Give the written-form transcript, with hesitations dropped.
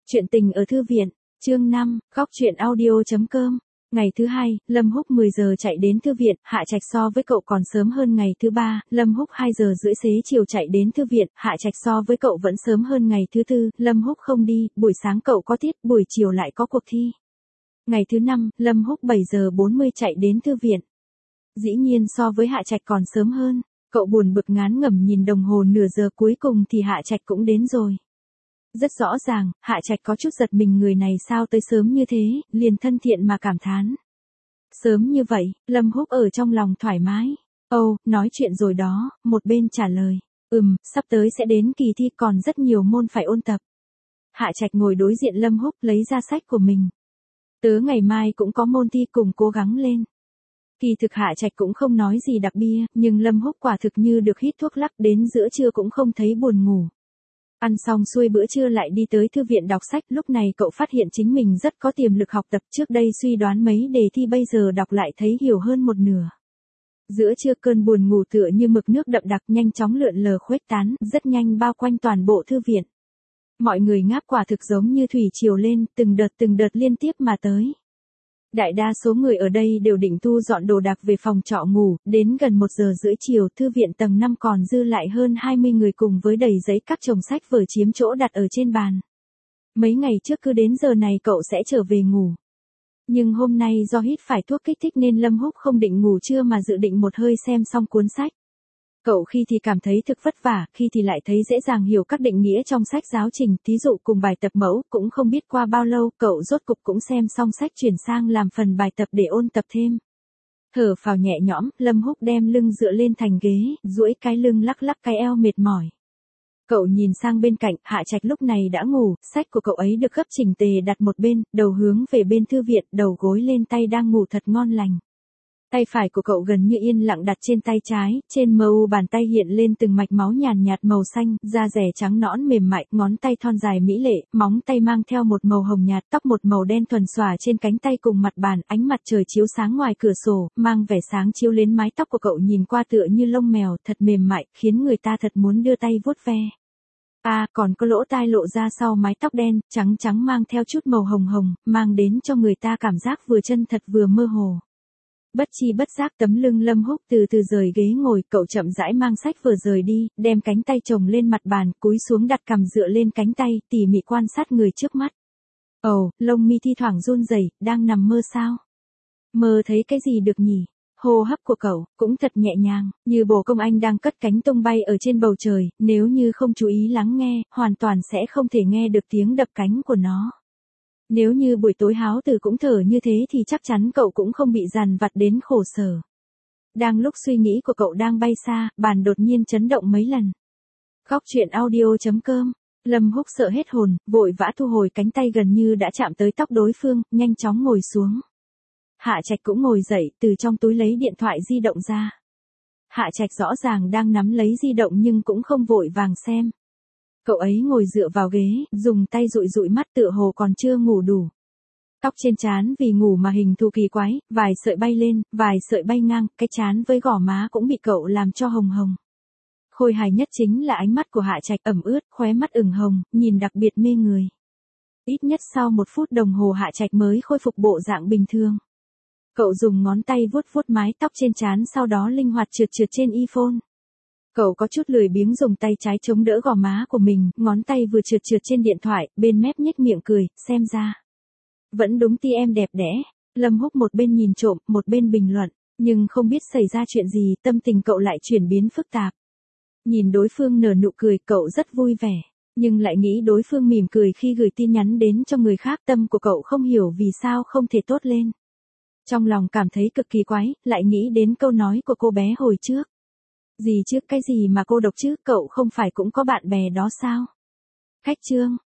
Chuyện tình ở thư viện, chương 5, góc truyện audio.com. Ngày thứ hai, Lâm Húc 10 giờ chạy đến thư viện, Hạ Trạch so với cậu còn sớm hơn ngày thứ ba, Lâm Húc 2 giờ rưỡi xế chiều chạy đến thư viện, Hạ Trạch so với cậu vẫn sớm hơn ngày thứ tư, Lâm Húc không đi, buổi sáng cậu có tiết, buổi chiều lại có cuộc thi. Ngày thứ năm, Lâm Húc 7 giờ 40 chạy đến thư viện. Dĩ nhiên so với Hạ Trạch còn sớm hơn, cậu buồn bực ngán ngẩm nhìn đồng hồ nửa giờ cuối cùng thì Hạ Trạch cũng đến rồi. Rất rõ ràng, Hạ Trạch có chút giật mình người này sao tới sớm như thế, liền thân thiện mà cảm thán. Sớm như vậy, Lâm Húc ở trong lòng thoải mái. Nói chuyện rồi đó, một bên trả lời. Sắp tới sẽ đến kỳ thi còn rất nhiều môn phải ôn tập. Hạ Trạch ngồi đối diện Lâm Húc lấy ra sách của mình. Tớ ngày mai cũng có môn thi cùng cố gắng lên. Kỳ thực Hạ Trạch cũng không nói gì đặc biệt, nhưng Lâm Húc quả thực như được hít thuốc lắc đến giữa trưa cũng không thấy buồn ngủ. Ăn xong xuôi bữa trưa lại đi tới thư viện đọc sách, lúc này cậu phát hiện chính mình rất có tiềm lực học tập, trước đây suy đoán mấy đề thi bây giờ đọc lại thấy hiểu hơn một nửa. Giữa trưa cơn buồn ngủ tựa như mực nước đậm đặc nhanh chóng lượn lờ khuếch tán, rất nhanh bao quanh toàn bộ thư viện. Mọi người ngáp quả thực giống như thủy triều lên, từng đợt liên tiếp mà tới. Đại đa số người ở đây đều định thu dọn đồ đạc về phòng trọ ngủ, đến gần 1 giờ rưỡi chiều thư viện tầng 5 còn dư lại hơn 20 người cùng với đầy giấy các chồng sách vở chiếm chỗ đặt ở trên bàn. Mấy ngày trước cứ đến giờ này cậu sẽ trở về ngủ. Nhưng hôm nay do hít phải thuốc kích thích nên Lâm Húc không định ngủ trưa mà dự định một hơi xem xong cuốn sách. Cậu khi thì cảm thấy thực vất vả, khi thì lại thấy dễ dàng hiểu các định nghĩa trong sách giáo trình, thí dụ cùng bài tập mẫu, cũng không biết qua bao lâu, cậu rốt cục cũng xem xong sách chuyển sang làm phần bài tập để ôn tập thêm. Thở phào nhẹ nhõm, Lâm Húc đem lưng dựa lên thành ghế, duỗi cái lưng lắc lắc cái eo mệt mỏi. Cậu nhìn sang bên cạnh, Hạ Trạch lúc này đã ngủ, sách của cậu ấy được gấp chỉnh tề đặt một bên, đầu hướng về bên thư viện, đầu gối lên tay đang ngủ thật ngon lành. Tay phải của cậu gần như yên lặng đặt trên tay trái, trên mu bàn tay hiện lên từng mạch máu nhàn nhạt màu xanh, da rẻ trắng nõn mềm mại, ngón tay thon dài mỹ lệ, móng tay mang theo một màu hồng nhạt, tóc một màu đen thuần xõa trên cánh tay cùng mặt bàn, ánh mặt trời chiếu sáng ngoài cửa sổ, mang vẻ sáng chiếu lên mái tóc của cậu nhìn qua tựa như lông mèo, thật mềm mại, khiến người ta thật muốn đưa tay vuốt ve. Còn có lỗ tai lộ ra sau mái tóc đen, trắng trắng mang theo chút màu hồng hồng, mang đến cho người ta cảm giác vừa chân thật vừa mơ hồ. Bất chi bất giác tấm lưng Lâm Húc từ từ rời ghế ngồi, cậu chậm rãi mang sách vừa rời đi, đem cánh tay chồng lên mặt bàn, cúi xuống đặt cằm dựa lên cánh tay, tỉ mỉ quan sát người trước mắt. Lông mi thi thoảng run rẩy, đang nằm mơ sao? Mơ thấy cái gì được nhỉ? Hô hấp của cậu cũng thật nhẹ nhàng, như bồ công anh đang cất cánh tung bay ở trên bầu trời, nếu như không chú ý lắng nghe, hoàn toàn sẽ không thể nghe được tiếng đập cánh của nó. Nếu như buổi tối Háo Tử cũng thở như thế thì chắc chắn cậu cũng không bị dằn vặt đến khổ sở. Đang lúc suy nghĩ của cậu đang bay xa, bàn đột nhiên chấn động mấy lần. Góc truyện audio.com. Lâm Húc sợ hết hồn, vội vã thu hồi cánh tay gần như đã chạm tới tóc đối phương, nhanh chóng ngồi xuống. Hạ Trạch cũng ngồi dậy, từ trong túi lấy điện thoại di động ra. Hạ Trạch rõ ràng đang nắm lấy di động nhưng cũng không vội vàng xem. Cậu ấy ngồi dựa vào ghế, dùng tay dụi dụi mắt tựa hồ còn chưa ngủ đủ. Tóc trên trán vì ngủ mà hình thù kỳ quái, vài sợi bay lên, vài sợi bay ngang, cái trán với gò má cũng bị cậu làm cho hồng hồng. Khôi hài nhất chính là ánh mắt của Hạ Trạch ẩm ướt, khóe mắt ửng hồng, nhìn đặc biệt mê người. Ít nhất sau 1 phút đồng hồ Hạ Trạch mới khôi phục bộ dạng bình thường. Cậu dùng ngón tay vuốt vuốt mái tóc trên trán sau đó linh hoạt trượt trên earphone. Cậu có chút lười biếng dùng tay trái chống đỡ gò má của mình, ngón tay vừa trượt trên điện thoại, bên mép nhếch miệng cười, xem ra. Vẫn đúng ti em đẹp đẽ. Lâm Húc một bên nhìn trộm, một bên bình luận, nhưng không biết xảy ra chuyện gì, tâm tình cậu lại chuyển biến phức tạp. Nhìn đối phương nở nụ cười, cậu rất vui vẻ, nhưng lại nghĩ đối phương mỉm cười khi gửi tin nhắn đến cho người khác, tâm của cậu không hiểu vì sao không thể tốt lên. Trong lòng cảm thấy cực kỳ quái, lại nghĩ đến câu nói của cô bé hồi trước. Gì chứ, cái gì mà cô độc chứ, cậu không phải cũng có bạn bè đó sao? Khách chương.